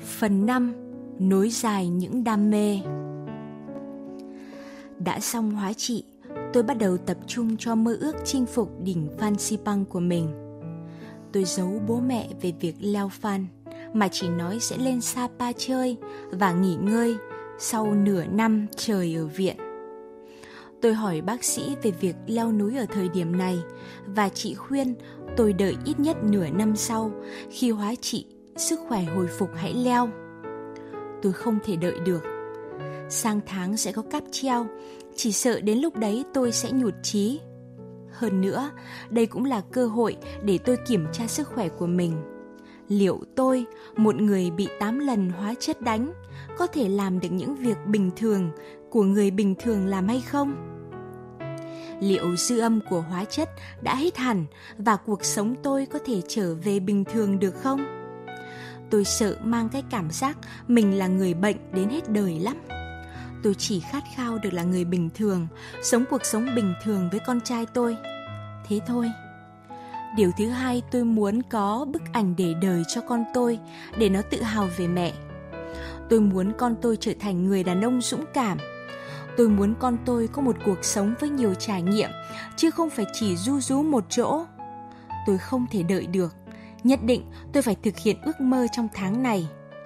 Phần 5. Nối dài những đam mê. Đã xong hóa trị, tôi bắt đầu tập trung cho mơ ước chinh phục đỉnh Phan Xipang của mình. Tôi giấu bố mẹ về việc leo Phan, mà chỉ nói sẽ lên Sapa chơi và nghỉ ngơi sau nửa năm trời ở viện. Tôi hỏi bác sĩ về việc leo núi ở thời điểm này, và chị khuyên tôi đợi ít nhất nửa năm sau, khi hóa trị, sức khỏe hồi phục hãy leo. Tôi không thể đợi được. Sang tháng sẽ có cáp treo, chỉ sợ đến lúc đấy tôi sẽ nhụt chí. Hơn nữa, đây cũng là cơ hội để tôi kiểm tra sức khỏe của mình. Liệu tôi, một người bị 8 lần hóa chất đánh, có thể làm được những việc bình thường của người bình thường làm hay không? Liệu dư âm của hóa chất đã hết hẳn và cuộc sống tôi có thể trở về bình thường được không? Tôi sợ mang cái cảm giác mình là người bệnh đến hết đời lắm. Tôi chỉ khát khao được là người bình thường, sống cuộc sống bình thường với con trai tôi. Thế thôi. Điều thứ hai, tôi muốn có bức ảnh để đời cho con tôi, để nó tự hào về mẹ. Tôi muốn con tôi trở thành người đàn ông dũng cảm. Tôi muốn con tôi có một cuộc sống với nhiều trải nghiệm, chứ không phải chỉ ru rú một chỗ. Tôi không thể đợi được. Nhất định tôi phải thực hiện ước mơ trong tháng này.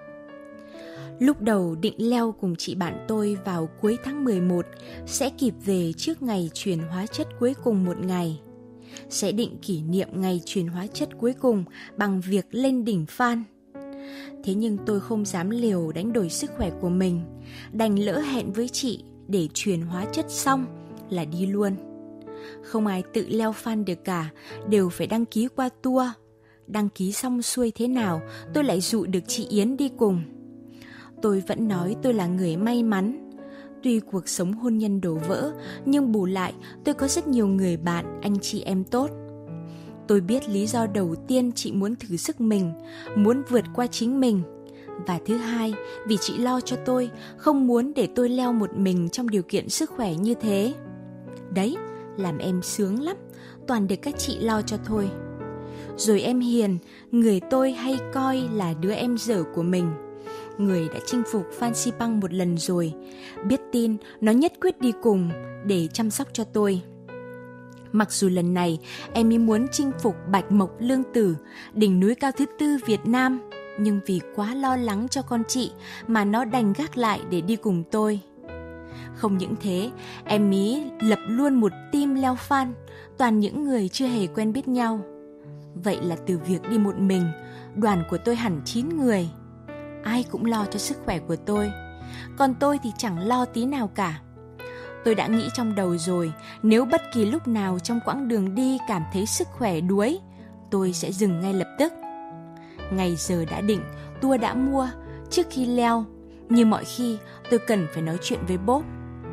Lúc đầu định leo cùng chị bạn tôi vào cuối tháng 11, sẽ kịp về trước ngày truyền hóa chất cuối cùng một ngày. Sẽ định kỷ niệm ngày truyền hóa chất cuối cùng bằng việc lên đỉnh Phan. Thế nhưng tôi không dám liều đánh đổi sức khỏe của mình, đành lỡ hẹn với chị để truyền hóa chất xong là đi luôn. Không ai tự leo Phan được cả, đều phải đăng ký qua tour. Đăng ký xong xuôi thế nào, tôi lại dụ được chị Yến đi cùng. Tôi vẫn nói tôi là người may mắn. Tuy cuộc sống hôn nhân đổ vỡ, nhưng bù lại tôi có rất nhiều người bạn, anh chị em tốt. Tôi biết lý do đầu tiên chị muốn thử sức mình, muốn vượt qua chính mình. Và thứ hai, vì chị lo cho tôi, không muốn để tôi leo một mình trong điều kiện sức khỏe như thế. Đấy, làm em sướng lắm, toàn được các chị lo cho thôi. Rồi em Hiền, người tôi hay coi là đứa em dở của mình, người đã chinh phục Phan Xipang một lần rồi, biết tin nó nhất quyết đi cùng để chăm sóc cho tôi. Mặc dù lần này em ý muốn chinh phục Bạch Mộc Lương Tử, đỉnh núi cao thứ 4 Việt Nam, nhưng vì quá lo lắng cho con chị mà nó đành gác lại để đi cùng tôi. Không những thế, em ý lập luôn một team leo Phan, toàn những người chưa hề quen biết nhau. Vậy là từ việc đi một mình, đoàn của tôi hẳn 9 người. Ai cũng lo cho sức khỏe của tôi, còn tôi thì chẳng lo tí nào cả. Tôi đã nghĩ trong đầu rồi, nếu bất kỳ lúc nào trong quãng đường đi cảm thấy sức khỏe đuối, tôi sẽ dừng ngay lập tức. Ngày giờ đã định, tour đã mua. Trước khi leo, như mọi khi, tôi cần phải nói chuyện với Bob.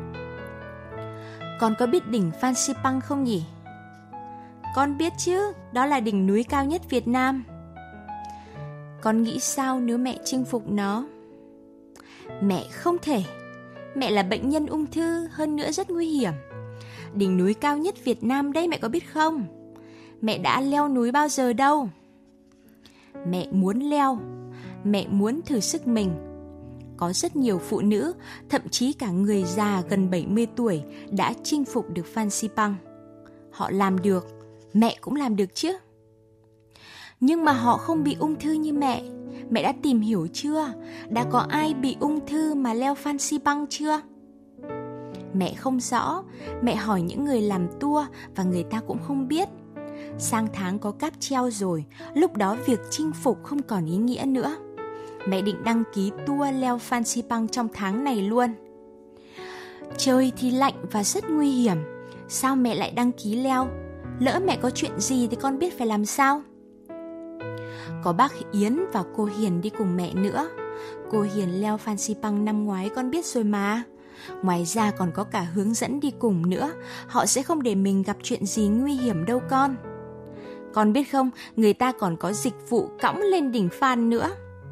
Con có biết đỉnh Phan Xipang không nhỉ? Con biết chứ, đó là đỉnh núi cao nhất Việt Nam. Con nghĩ sao nếu mẹ chinh phục nó? Mẹ không thể. Mẹ là bệnh nhân ung thư, hơn nữa rất nguy hiểm. Đỉnh núi cao nhất Việt Nam đấy, mẹ có biết không? Mẹ đã leo núi bao giờ đâu. Mẹ muốn leo, mẹ muốn thử sức mình. Có rất nhiều phụ nữ, thậm chí cả người già gần 70 tuổi đã chinh phục được Phan Xipang. Họ làm được, mẹ cũng làm được chứ. Nhưng mà họ không bị ung thư như mẹ. Mẹ đã tìm hiểu chưa? Đã có ai bị ung thư mà leo Phan Xipang chưa? Mẹ không rõ. Mẹ hỏi những người làm tour và người ta cũng không biết. Sang tháng có cáp treo rồi, lúc đó việc chinh phục không còn ý nghĩa nữa. Mẹ định đăng ký tour leo Phan Xipang trong tháng này luôn. Trời thì lạnh và rất nguy hiểm. Sao mẹ lại đăng ký leo? Lỡ mẹ có chuyện gì thì con biết phải làm sao? Có bác Yến và cô Hiền đi cùng mẹ nữa. Cô Hiền leo Phan Xipang năm ngoái con biết rồi mà. Ngoài ra còn có cả hướng dẫn đi cùng nữa. Họ sẽ không để mình gặp chuyện gì nguy hiểm đâu con. Con biết không, người ta còn có dịch vụ cõng lên đỉnh Phan nữa.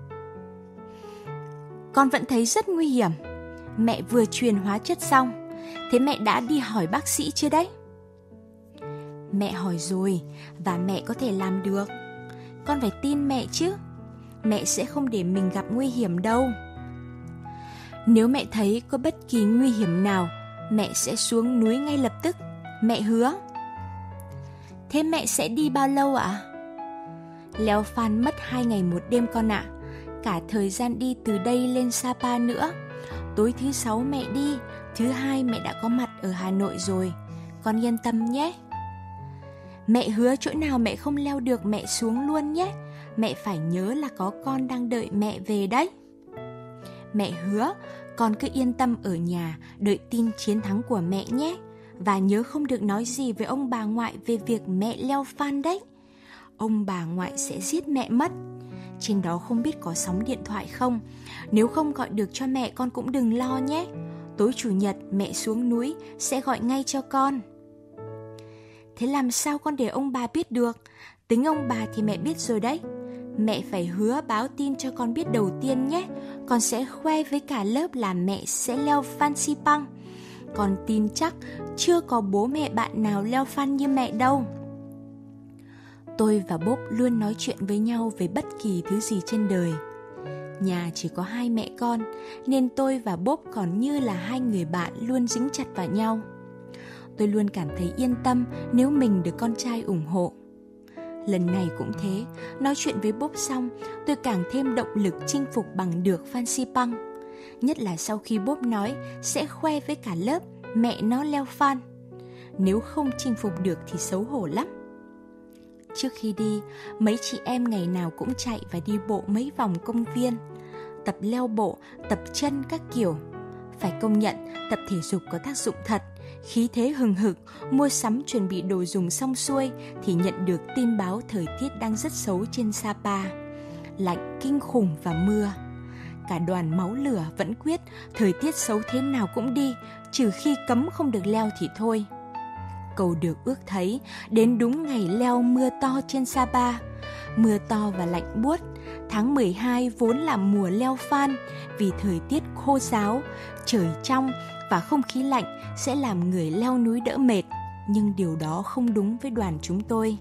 Con vẫn thấy rất nguy hiểm. Mẹ vừa truyền hóa chất xong. Thế mẹ đã đi hỏi bác sĩ chưa đấy? Mẹ hỏi rồi, và mẹ có thể làm được. Con phải tin mẹ chứ. mẹ sẽ không để mình gặp nguy hiểm đâu. Nếu mẹ thấy có bất kỳ nguy hiểm nào, mẹ sẽ xuống núi ngay lập tức, mẹ hứa. Thế mẹ sẽ đi bao lâu ạ? Leo Phan mất 2 ngày 1 đêm con ạ. Cả thời gian đi từ đây lên Sapa nữa. Tối thứ 6 mẹ đi, thứ 2 mẹ đã có mặt ở Hà Nội rồi. Con yên tâm nhé. Mẹ hứa chỗ nào mẹ không leo được mẹ xuống luôn nhé. Mẹ phải nhớ là có con đang đợi mẹ về đấy. Mẹ hứa, con cứ yên tâm ở nhà đợi tin chiến thắng của mẹ nhé. Và nhớ không được nói gì với ông bà ngoại về việc mẹ leo Phan đấy. Ông bà ngoại sẽ giết mẹ mất. Trên đó không biết có sóng điện thoại không. Nếu không gọi được cho mẹ con cũng đừng lo nhé. Tối chủ nhật mẹ xuống núi sẽ gọi ngay cho con. Thế làm sao con để ông bà biết được? Tính ông bà thì mẹ biết rồi đấy. Mẹ phải hứa báo tin cho con biết đầu tiên nhé. Con sẽ khoe với cả lớp là mẹ sẽ leo Phan Xipang. Con tin chắc chưa có bố mẹ bạn nào leo Phan như mẹ đâu. Tôi và Bob luôn nói chuyện với nhau về bất kỳ thứ gì trên đời. Nhà chỉ có 2 mẹ con, nên tôi và Bob còn như là 2 người bạn luôn dính chặt vào nhau. Tôi luôn cảm thấy yên tâm nếu mình được con trai ủng hộ. Lần này cũng thế, nói chuyện với Bob xong, tôi càng thêm động lực chinh phục bằng được Phan Xipang. Nhất là sau khi Bob nói sẽ khoe với cả lớp mẹ nó leo Phan. Nếu không chinh phục được thì xấu hổ lắm. Trước khi đi, mấy chị em ngày nào cũng chạy và đi bộ mấy vòng công viên, tập leo bộ, tập chân các kiểu. Phải công nhận, tập thể dục có tác dụng thật. Khí thế hừng hực, mua sắm chuẩn bị đồ dùng xong xuôi thì nhận được tin báo thời tiết đang rất xấu trên Sapa. Lạnh kinh khủng và mưa. Cả đoàn máu lửa vẫn quyết thời tiết xấu thế nào cũng đi, trừ khi cấm không được leo thì thôi. Cầu được ước thấy, đến đúng ngày leo mưa to trên Sapa. Mưa to và lạnh buốt. Tháng 12 vốn là mùa leo Phan, vì thời tiết khô ráo, trời trong và không khí lạnh sẽ làm người leo núi đỡ mệt. Nhưng điều đó không đúng với đoàn chúng tôi.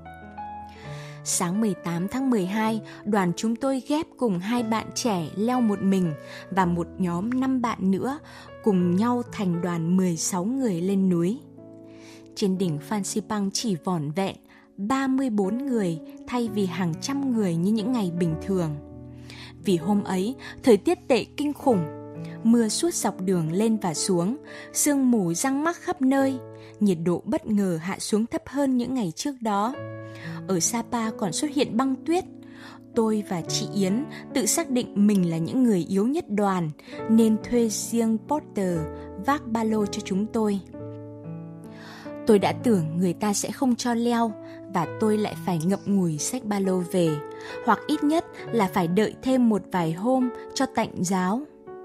Sáng 18 tháng 12, đoàn chúng tôi ghép cùng 2 bạn trẻ leo một mình và một nhóm 5 bạn nữa cùng nhau thành đoàn 16 người lên núi. Trên đỉnh Phan Xipang chỉ vỏn vẹn 34 người thay vì hàng trăm người như những ngày bình thường. Vì hôm ấy, thời tiết tệ kinh khủng, mưa suốt dọc đường lên và xuống, sương mù giăng mắc khắp nơi, nhiệt độ bất ngờ hạ xuống thấp hơn những ngày trước đó. Ở Sapa còn xuất hiện băng tuyết. Tôi và chị Yến tự xác định mình là những người yếu nhất đoàn, nên thuê riêng Porter vác ba lô cho chúng tôi. Tôi đã tưởng người ta sẽ không cho leo và tôi lại phải ngậm ngùi xách ba lô về, hoặc ít nhất là phải đợi thêm một vài hôm cho tạnh giáo.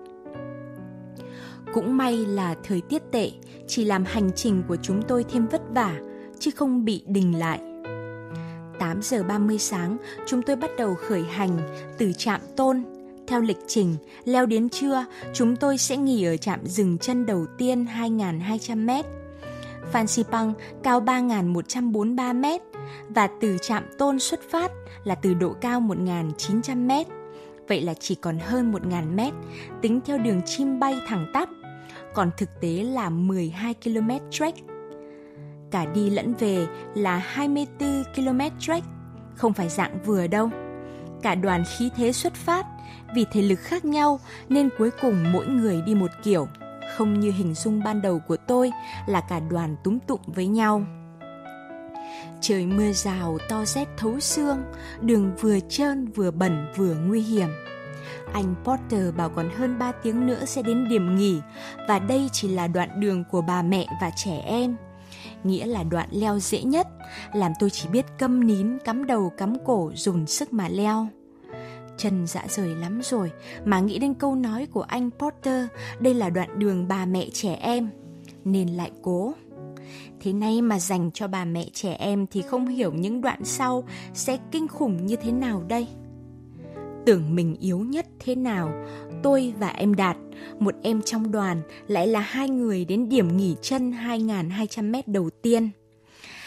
Cũng may là thời tiết tệ chỉ làm hành trình của chúng tôi thêm vất vả, chứ không bị đình lại. 8 giờ 30 sáng, chúng tôi bắt đầu khởi hành từ trạm Tôn. Theo lịch trình, leo đến trưa, chúng tôi sẽ nghỉ ở trạm dừng chân đầu tiên 2.200m. Phan Xipang cao 3.143m và từ trạm Tôn xuất phát là từ độ cao 1.900m. Vậy là chỉ còn hơn 1.000m, tính theo đường chim bay thẳng tắp, còn thực tế là 12 km trek. Cả đi lẫn về là 24 km trek, không phải dạng vừa đâu. Cả đoàn khí thế xuất phát, vì thể lực khác nhau nên cuối cùng mỗi người đi một kiểu, không như hình dung ban đầu của tôi là cả đoàn túm tụm với nhau. Trời mưa rào to rét thấu xương, đường vừa trơn vừa bẩn vừa nguy hiểm. Anh Porter bảo còn hơn 3 tiếng nữa sẽ đến điểm nghỉ, và đây chỉ là đoạn đường của bà mẹ và trẻ em. Nghĩa là đoạn leo dễ nhất, làm tôi chỉ biết câm nín, cắm đầu cắm cổ dồn sức mà leo. Chân rã rời lắm rồi mà nghĩ đến câu nói của anh Porter, đây là đoạn đường bà mẹ trẻ em, nên lại cố. Thế này mà dành cho bà mẹ trẻ em thì không hiểu những đoạn sau sẽ kinh khủng như thế nào đây. Tưởng mình yếu nhất thế nào, tôi và em Đạt, một em trong đoàn, lại là 2 người đến điểm nghỉ chân 2.200m đầu tiên.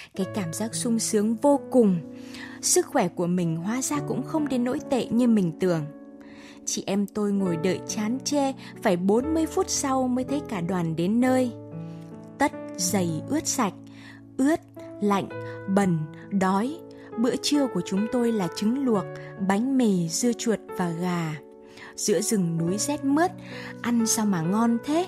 cái cảm giác sung sướng vô cùng. Sức khỏe của mình hóa ra cũng không đến nỗi tệ như mình tưởng. Chị em tôi ngồi đợi chán chê, phải 40 phút sau mới thấy cả đoàn đến nơi. Tất, giày ướt sạch, ướt, lạnh, bẩn, đói. Bữa trưa của chúng tôi là trứng luộc, bánh mì, dưa chuột và gà. Giữa rừng núi rét mướt, ăn sao mà ngon thế?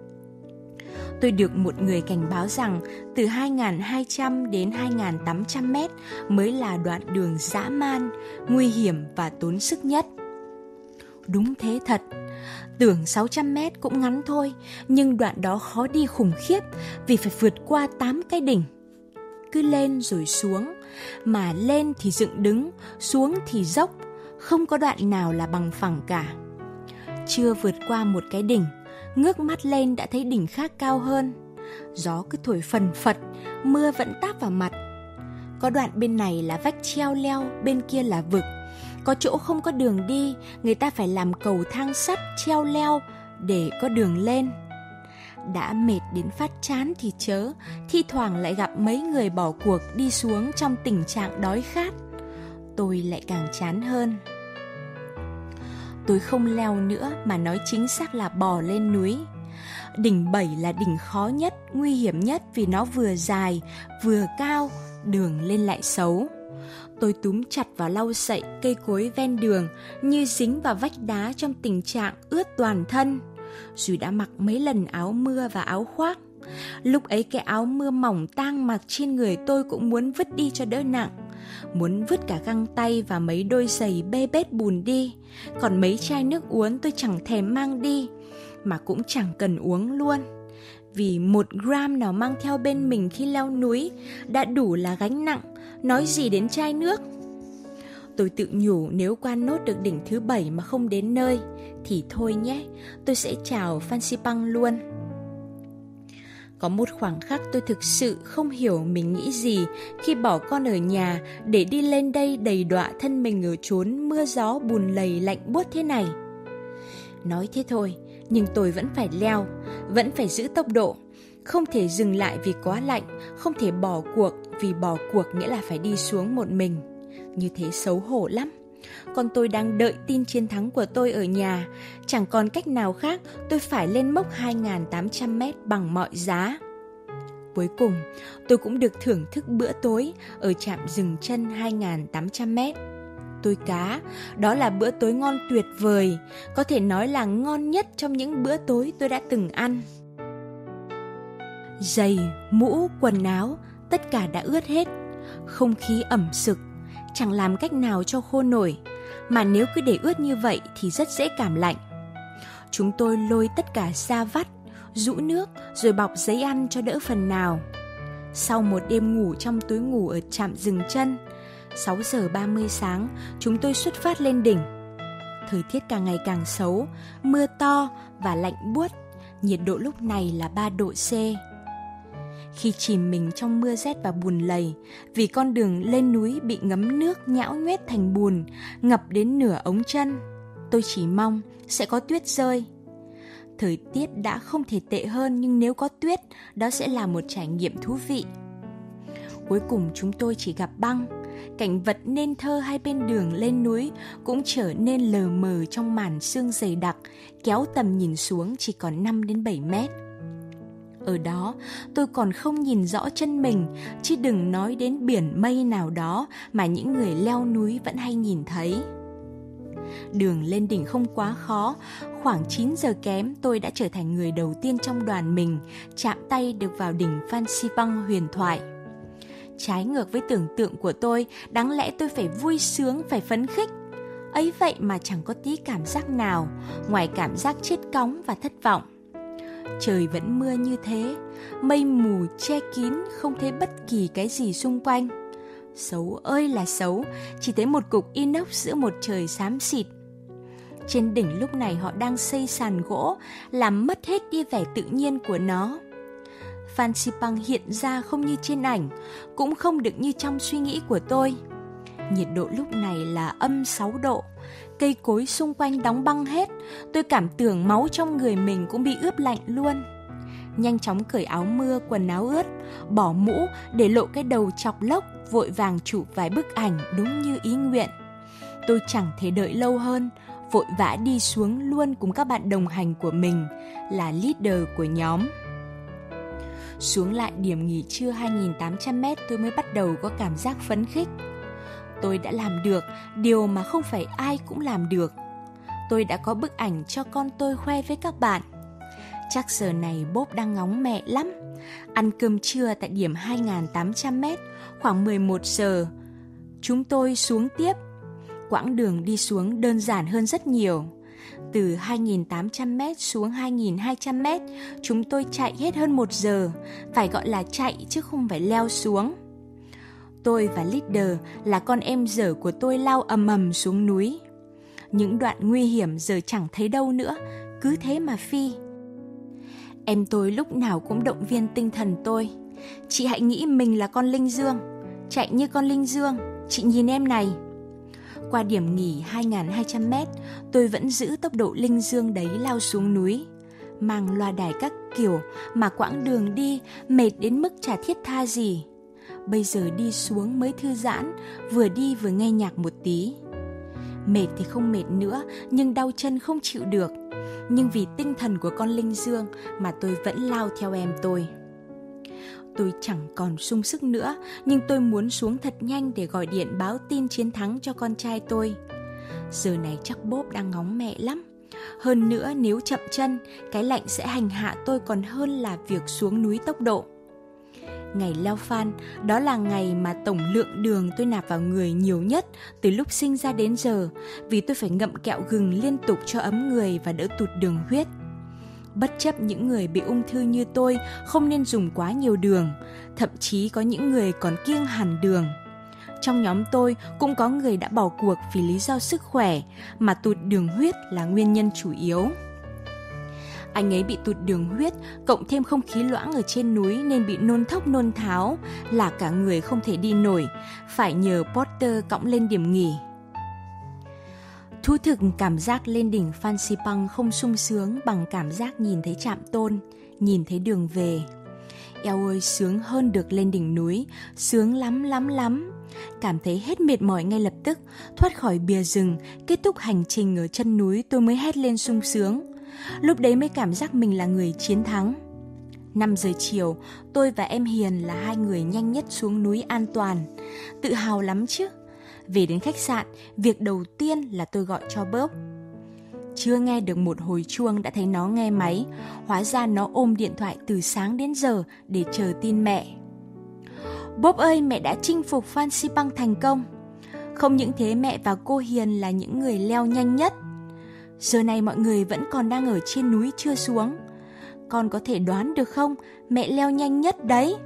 Tôi được một người cảnh báo rằng từ 2.200 đến 2.800 mét mới là đoạn đường dã man, nguy hiểm và tốn sức nhất. Đúng thế thật, tưởng 600 mét cũng ngắn thôi, nhưng đoạn đó khó đi khủng khiếp vì phải vượt qua 8 cái đỉnh. Cứ lên rồi xuống, mà lên thì dựng đứng, xuống thì dốc, không có đoạn nào là bằng phẳng cả. Chưa vượt qua một cái đỉnh, ngước mắt lên đã thấy đỉnh khác cao hơn. Gió cứ thổi phần phật, mưa vẫn táp vào mặt. Có đoạn bên này là vách treo leo, bên kia là vực. Có chỗ không có đường đi, người ta phải làm cầu thang sắt treo leo để có đường lên. Đã mệt đến phát chán thì chớ, thi thoảng lại gặp mấy người bỏ cuộc đi xuống trong tình trạng đói khát. Tôi lại càng chán hơn. Tôi không leo nữa mà nói chính xác là bò lên núi. Đỉnh 7 là đỉnh khó nhất, nguy hiểm nhất vì nó vừa dài, vừa cao, đường lên lại xấu. Tôi túm chặt vào lau sậy cây cối ven đường như dính vào vách đá trong tình trạng ướt toàn thân. Dù đã mặc mấy lần áo mưa và áo khoác. Lúc ấy cái áo mưa mỏng tang mặc trên người tôi cũng muốn vứt đi cho đỡ nặng. Muốn vứt cả găng tay và mấy đôi giày bê bết bùn đi. Còn mấy chai nước uống tôi chẳng thèm mang đi, mà cũng chẳng cần uống luôn. Vì 1 gram nào mang theo bên mình khi leo núi đã đủ là gánh nặng, nói gì đến chai nước. Tôi tự nhủ nếu qua nốt được đỉnh thứ 7 mà không đến nơi thì thôi nhé, tôi sẽ chào Phan Xipang luôn. Có một khoảng khắc tôi thực sự không hiểu mình nghĩ gì khi bỏ con ở nhà để đi lên đây đầy đọa thân mình ở chốn mưa gió bùn lầy lạnh buốt thế này. Nói thế thôi, nhưng tôi vẫn phải leo, vẫn phải giữ tốc độ. Không thể dừng lại vì quá lạnh, không thể bỏ cuộc vì bỏ cuộc nghĩa là phải đi xuống một mình. Như thế xấu hổ lắm. Còn tôi đang đợi tin chiến thắng của tôi ở nhà. Chẳng còn cách nào khác, tôi phải lên mốc 2.800 mét bằng mọi giá. Cuối cùng, tôi cũng được thưởng thức bữa tối ở trạm dừng chân 2.800 mét. Tôi cá, đó là bữa tối ngon tuyệt vời, có thể nói là ngon nhất trong những bữa tối tôi đã từng ăn. Giày, mũ, quần áo, tất cả đã ướt hết. Không khí ẩm sực, chẳng làm cách nào cho khô nổi, mà nếu cứ để ướt như vậy thì rất dễ cảm lạnh. Chúng tôi lôi tất cả ra vắt, rũ nước rồi bọc giấy ăn cho đỡ phần nào. Sau một đêm ngủ trong túi ngủ ở trạm dừng chân, 6 giờ 30 sáng chúng tôi xuất phát lên đỉnh. Thời tiết càng ngày càng xấu, mưa to và lạnh buốt, nhiệt độ lúc này là 3 độ C. Khi chìm mình trong mưa rét và bùn lầy, vì con đường lên núi bị ngấm nước nhão nhoét thành bùn, ngập đến nửa ống chân, tôi chỉ mong sẽ có tuyết rơi. Thời tiết đã không thể tệ hơn, nhưng nếu có tuyết, đó sẽ là một trải nghiệm thú vị. Cuối cùng chúng tôi chỉ gặp băng. Cảnh vật nên thơ hai bên đường lên núi cũng trở nên lờ mờ trong màn sương dày đặc, kéo tầm nhìn xuống chỉ còn 5 đến 7 mét. Ở đó, tôi còn không nhìn rõ chân mình, chứ đừng nói đến biển mây nào đó mà những người leo núi vẫn hay nhìn thấy. Đường lên đỉnh không quá khó, khoảng 9 giờ kém tôi đã trở thành người đầu tiên trong đoàn mình chạm tay được vào đỉnh Phan Xipang huyền thoại. Trái ngược với tưởng tượng của tôi, đáng lẽ tôi phải vui sướng, phải phấn khích. Ấy vậy mà chẳng có tí cảm giác nào, ngoài cảm giác chết cóng và thất vọng. Trời vẫn mưa như thế, mây mù che kín, không thấy bất kỳ cái gì xung quanh. Xấu ơi là xấu, chỉ thấy một cục inox giữa một trời xám xịt. Trên đỉnh lúc này họ đang xây sàn gỗ, làm mất hết đi vẻ tự nhiên của nó. Phan Xipang hiện ra không như trên ảnh, cũng không được như trong suy nghĩ của tôi. Nhiệt độ lúc này là âm 6 độ, cây cối xung quanh đóng băng hết, tôi cảm tưởng máu trong người mình cũng bị ướp lạnh luôn. nhanh chóng cởi áo mưa, quần áo ướt, bỏ mũ để lộ cái đầu chọc lốc, vội vàng chụp vài bức ảnh đúng như ý nguyện. Tôi chẳng thể đợi lâu hơn, vội vã đi xuống luôn cùng các bạn đồng hành của mình, là leader của nhóm. Xuống lại điểm nghỉ trưa 2.800m tôi mới bắt đầu có cảm giác phấn khích. Tôi đã làm được điều mà không phải ai cũng làm được. Tôi đã có bức ảnh cho con tôi khoe với các bạn. Chắc giờ này Bob đang ngóng mẹ lắm. Ăn cơm trưa tại điểm 2.800m, khoảng 11 giờ. Chúng tôi xuống tiếp. Quãng đường đi xuống đơn giản hơn rất nhiều. Từ 2.800m xuống 2.200m, chúng tôi chạy hết hơn 1 giờ. Phải gọi là chạy chứ không phải leo xuống. Tôi và leader là con em dở của tôi lao ầm ầm xuống núi. Những đoạn nguy hiểm giờ chẳng thấy đâu nữa, cứ thế mà phi. Em tôi lúc nào cũng động viên tinh thần tôi. Chị hãy nghĩ mình là con linh dương, chạy như con linh dương, chị nhìn em này. Qua điểm nghỉ 2.200m, tôi vẫn giữ tốc độ linh dương đấy lao xuống núi. Mang loa đài các kiểu mà quãng đường đi mệt đến mức chả thiết tha gì. Bây giờ đi xuống mới thư giãn, vừa đi vừa nghe nhạc một tí. Mệt thì không mệt nữa, nhưng đau chân không chịu được. Nhưng vì tinh thần của con linh dương mà tôi vẫn lao theo em tôi. Tôi chẳng còn sung sức nữa, nhưng tôi muốn xuống thật nhanh để gọi điện báo tin chiến thắng cho con trai tôi. Giờ này chắc Bob đang ngóng mẹ lắm. Hơn nữa nếu chậm chân, cái lạnh sẽ hành hạ tôi còn hơn là việc xuống núi tốc độ. Ngày leo Phan, đó là ngày mà tổng lượng đường tôi nạp vào người nhiều nhất từ lúc sinh ra đến giờ, vì tôi phải ngậm kẹo gừng liên tục cho ấm người và đỡ tụt đường huyết. Bất chấp những người bị ung thư như tôi không nên dùng quá nhiều đường, thậm chí có những người còn kiêng hẳn đường. Trong nhóm tôi cũng có người đã bỏ cuộc vì lý do sức khỏe, mà tụt đường huyết là nguyên nhân chủ yếu. Anh ấy bị tụt đường huyết, cộng thêm không khí loãng ở trên núi nên bị nôn thốc nôn tháo, là cả người không thể đi nổi, phải nhờ porter cõng lên điểm nghỉ. Thú thực cảm giác lên đỉnh Phan Xipang không sung sướng bằng cảm giác nhìn thấy trạm tôn, nhìn thấy đường về. Eo ơi, sướng hơn được lên đỉnh núi, sướng lắm lắm lắm. Cảm thấy hết mệt mỏi ngay lập tức, thoát khỏi bìa rừng, kết thúc hành trình ở chân núi tôi mới hét lên sung sướng. Lúc đấy mới cảm giác mình là người chiến thắng. 5 giờ chiều, tôi và em Hiền là hai người nhanh nhất xuống núi an toàn. Tự hào lắm chứ. Về đến khách sạn, việc đầu tiên là tôi gọi cho Bob. Chưa nghe được một hồi chuông đã thấy nó nghe máy. Hóa ra nó ôm điện thoại từ sáng đến giờ để chờ tin mẹ. Bob ơi, mẹ đã chinh phục Phan Xipang thành công. Không những thế, mẹ và cô Hiền là những người leo nhanh nhất. Giờ này mọi người vẫn còn đang ở trên núi chưa xuống. Con có thể đoán được không, mẹ leo nhanh nhất đấy.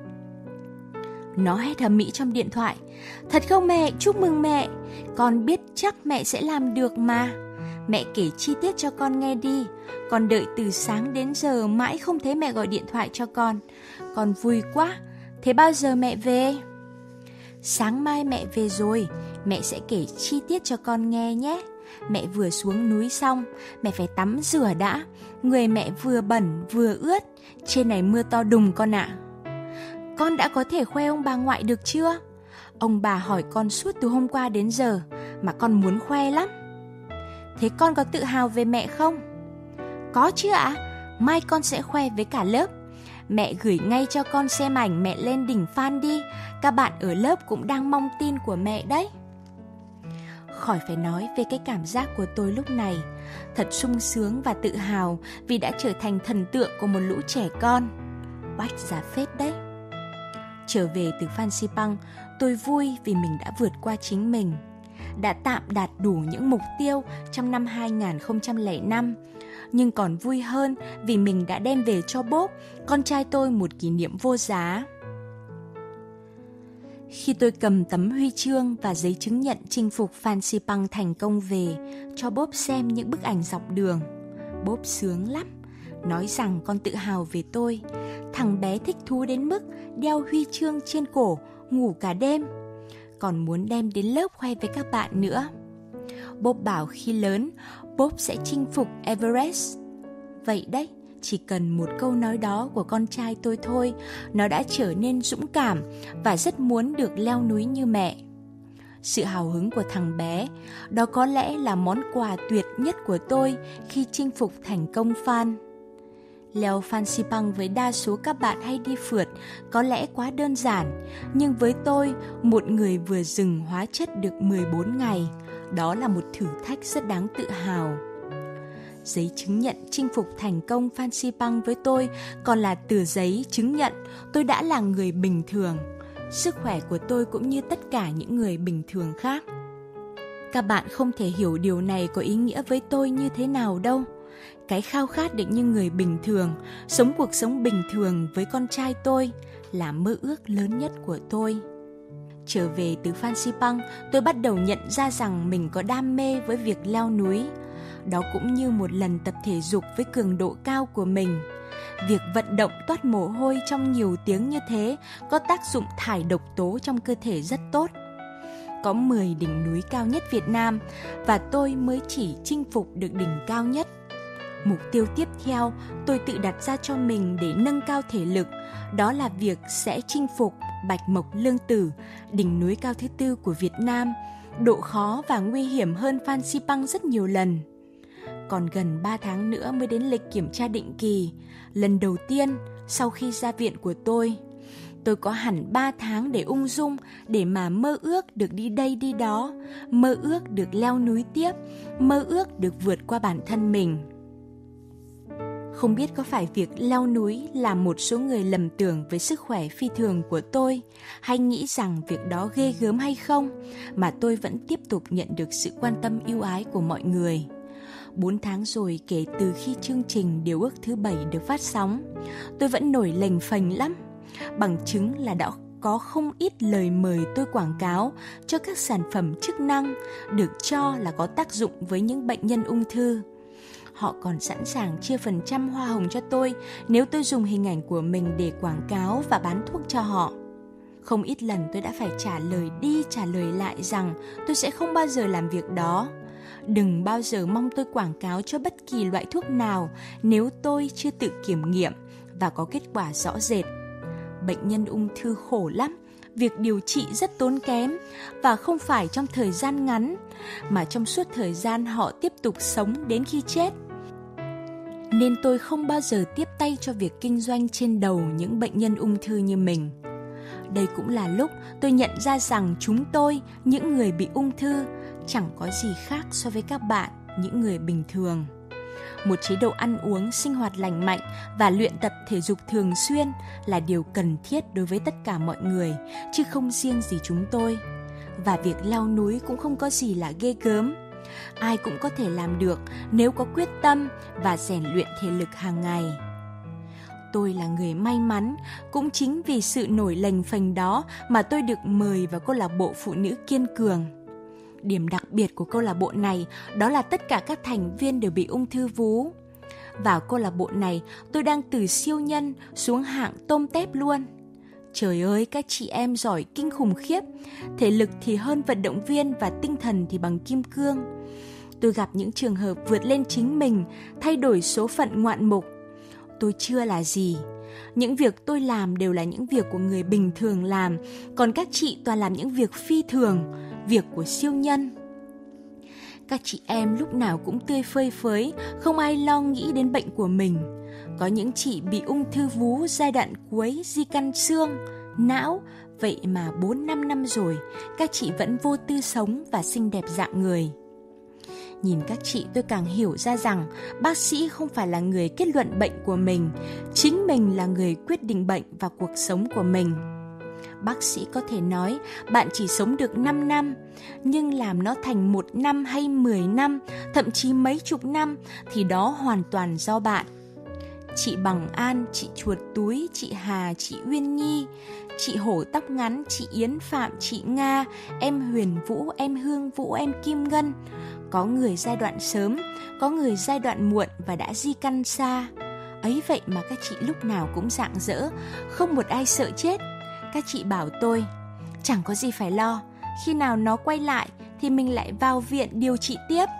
Nó hét ầm ĩ trong điện thoại. Thật không mẹ, chúc mừng mẹ. Con biết chắc mẹ sẽ làm được mà. Mẹ kể chi tiết cho con nghe đi. Con đợi từ sáng đến giờ mãi không thấy mẹ gọi điện thoại cho con. Con vui quá. Thế bao giờ mẹ về? Sáng mai mẹ về rồi. Mẹ sẽ kể chi tiết cho con nghe nhé. Mẹ vừa xuống núi xong, mẹ phải tắm rửa đã. Người mẹ vừa bẩn vừa ướt. Trên này mưa to đùng con ạ. Con đã có thể khoe ông bà ngoại được chưa? Ông bà hỏi con suốt từ hôm qua đến giờ, mà con muốn khoe lắm. Thế con có tự hào về mẹ không? Có chứ ạ. Mai con sẽ khoe với cả lớp. Mẹ gửi ngay cho con xem ảnh mẹ lên đỉnh Phan đi. Các bạn ở lớp cũng đang mong tin của mẹ đấy. Khỏi phải nói về cái cảm giác của tôi lúc này. Thật sung sướng và tự hào vì đã trở thành thần tượng của một lũ trẻ con. Oách giá phết đấy. Trở về từ Phan Xipang, tôi vui vì mình đã vượt qua chính mình. Đã tạm đạt đủ những mục tiêu trong năm 2005. Nhưng còn vui hơn vì mình đã đem về cho Bob, con trai tôi, một kỷ niệm vô giá. Khi tôi cầm tấm huy chương và giấy chứng nhận chinh phục Phan Xipang thành công về, cho Bob xem những bức ảnh dọc đường, Bob sướng lắm. Nói rằng con tự hào về tôi. Thằng bé thích thú đến mức đeo huy chương trên cổ, ngủ cả đêm. Còn muốn đem đến lớp khoe với các bạn nữa. Bob bảo khi lớn, Bob sẽ chinh phục Everest. Vậy đấy, Chỉ cần một câu nói đó của con trai tôi thôi, nó đã trở nên dũng cảm và rất muốn được leo núi như mẹ. Sự hào hứng của thằng bé, đó có lẽ là món quà tuyệt nhất của tôi khi chinh phục thành công Phan. Leo Phan Xipang với đa số các bạn hay đi phượt có lẽ quá đơn giản, nhưng với tôi, một người vừa dừng hóa chất được 14 ngày, đó là một thử thách rất đáng tự hào. Giấy chứng nhận chinh phục thành công Phan Xipang với tôi còn là tờ giấy chứng nhận tôi đã là người bình thường. Sức khỏe của tôi cũng như tất cả những người bình thường khác. Các bạn không thể hiểu điều này có ý nghĩa với tôi như thế nào đâu. Cái khao khát được như người bình thường, sống cuộc sống bình thường với con trai tôi là mơ ước lớn nhất của tôi. Trở về từ Phan Xipang, tôi bắt đầu nhận ra rằng mình có đam mê với việc leo núi. Đó cũng như một lần tập thể dục với cường độ cao của mình. Việc vận động toát mồ hôi trong nhiều tiếng như thế có tác dụng thải độc tố trong cơ thể rất tốt. Có 10 đỉnh núi cao nhất Việt Nam và tôi mới chỉ chinh phục được đỉnh cao nhất. Mục tiêu tiếp theo tôi tự đặt ra cho mình để nâng cao thể lực, đó là việc sẽ chinh phục Bạch Mộc Lương Tử, đỉnh núi cao thứ 4 của Việt Nam. Độ khó và nguy hiểm hơn Phan Xipang rất nhiều lần. Còn gần 3 tháng nữa mới đến lịch kiểm tra định kỳ. Lần đầu tiên sau khi ra viện của tôi có hẳn 3 tháng để ung dung, để mà mơ ước được đi đây đi đó, mơ ước được leo núi tiếp, mơ ước được vượt qua bản thân mình. Không biết có phải việc leo núi làm một số người lầm tưởng với sức khỏe phi thường của tôi, hay nghĩ rằng việc đó ghê gớm hay không, mà tôi vẫn tiếp tục nhận được sự quan tâm ưu ái của mọi người. 4 tháng rồi kể từ khi chương trình Điều ước thứ 7 được phát sóng, tôi vẫn nổi lềnh phềnh lắm. Bằng chứng là đã có không ít lời mời tôi quảng cáo cho các sản phẩm chức năng được cho là có tác dụng với những bệnh nhân ung thư. Họ còn sẵn sàng chia phần trăm hoa hồng cho tôi nếu tôi dùng hình ảnh của mình để quảng cáo và bán thuốc cho họ. Không ít lần tôi đã phải trả lời đi trả lời lại rằng tôi sẽ không bao giờ làm việc đó. Đừng bao giờ mong tôi quảng cáo cho bất kỳ loại thuốc nào nếu tôi chưa tự kiểm nghiệm và có kết quả rõ rệt. Bệnh nhân ung thư khổ lắm, việc điều trị rất tốn kém và không phải trong thời gian ngắn, mà trong suốt thời gian họ tiếp tục sống đến khi chết. Nên tôi không bao giờ tiếp tay cho việc kinh doanh trên đầu những bệnh nhân ung thư như mình. Đây cũng là lúc tôi nhận ra rằng chúng tôi, những người bị ung thư, chẳng có gì khác so với các bạn, những người bình thường. Một chế độ ăn uống, sinh hoạt lành mạnh và luyện tập thể dục thường xuyên là điều cần thiết đối với tất cả mọi người, chứ không riêng gì chúng tôi. Và việc leo núi cũng không có gì là ghê gớm. Ai cũng có thể làm được nếu có quyết tâm và rèn luyện thể lực hàng ngày. Tôi là người may mắn, cũng chính vì sự nổi lềnh phềnh đó mà tôi được mời vào câu lạc bộ Phụ nữ Kiên Cường. Điểm đặc biệt của câu lạc bộ này đó là tất cả các thành viên đều bị ung thư vú. Vào câu lạc bộ này, tôi đang từ siêu nhân xuống hạng tôm tép luôn. Trời ơi, các chị em giỏi kinh khủng khiếp. Thể lực thì hơn vận động viên và tinh thần thì bằng kim cương. Tôi gặp những trường hợp vượt lên chính mình, thay đổi số phận ngoạn mục. Tôi chưa là gì. Những việc tôi làm đều là những việc của người bình thường làm, còn các chị toàn làm những việc phi thường, việc của siêu nhân. Các chị em lúc nào cũng tươi phơi phới, không ai lo nghĩ đến bệnh của mình. Có những chị bị ung thư vú giai đoạn cuối, di căn xương, não, vậy mà 4-5 năm rồi, các chị vẫn vô tư sống và xinh đẹp dạng người. Nhìn các chị tôi càng hiểu ra rằng bác sĩ không phải là người kết luận bệnh của mình, chính mình là người quyết định bệnh và cuộc sống của mình. Bác sĩ có thể nói bạn chỉ sống được 5 năm, nhưng làm nó thành 1 năm hay 10 năm, thậm chí mấy chục năm thì đó hoàn toàn do bạn. Chị Bằng An, chị Chuột Túi, chị Hà, chị Uyên Nhi, chị Hổ Tóc Ngắn, chị Yến Phạm, chị Nga, em Huyền Vũ, em Hương Vũ, em Kim Ngân. Có người giai đoạn sớm, có người giai đoạn muộn và đã di căn xa. Ấy vậy mà các chị lúc nào cũng rạng rỡ, không một ai sợ chết. Các chị bảo tôi, chẳng có gì phải lo, khi nào nó quay lại thì mình lại vào viện điều trị tiếp.